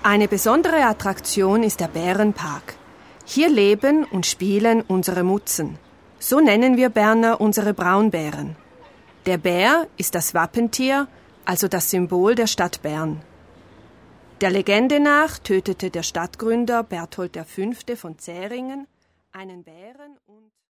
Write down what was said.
Eine besondere Attraktion ist der Bärenpark. Hier leben und spielen unsere Mutzen. So nennen wir Berner unsere Braunbären. Der Bär ist das Wappentier, also das Symbol der Stadt Bern. Der Legende nach tötete der Stadtgründer Berthold V. von Zähringen einen Bären und